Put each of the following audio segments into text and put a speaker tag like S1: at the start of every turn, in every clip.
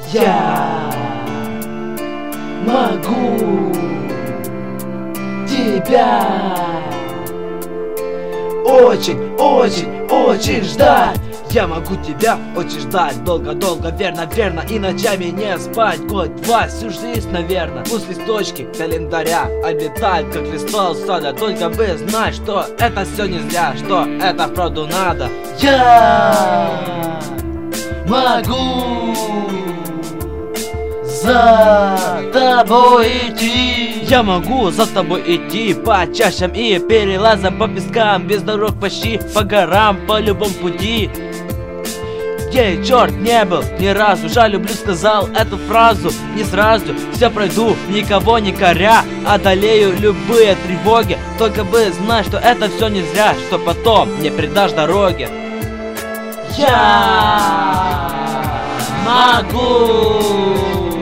S1: Я могу тебя очень ждать. Я могу тебя очень ждать, долго, верно, и ночами не спать. Год-два, всю жизнь, наверное. Пусть листочки календаря облетают, как листва сада. Только бы знать, что это все не зря, что это вправду надо. Я могу за тобой идти. Я могу за тобой идти по чащам и перелазам, по пескам, без дорог почти, по горам, по любому пути, где черт не был ни разу. Жаль, люблю, сказал эту фразу не сразу. Все пройду, никого не коря, одолею любые тревоги. Только бы знать, что это все не зря, что потом не предашь дороги. Я могу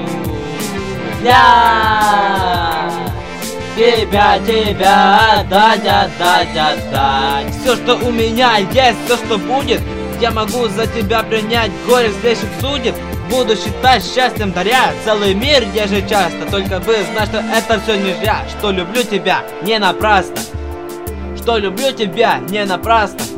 S1: тебя отдать. Все, что у меня есть, все, что будет, я могу за тебя принять. Горе взвешив судеб, буду считать счастьем, даря целый мир ежечасно. Только бы знать, что это все не зря, что люблю тебя не напрасно, что люблю тебя не напрасно.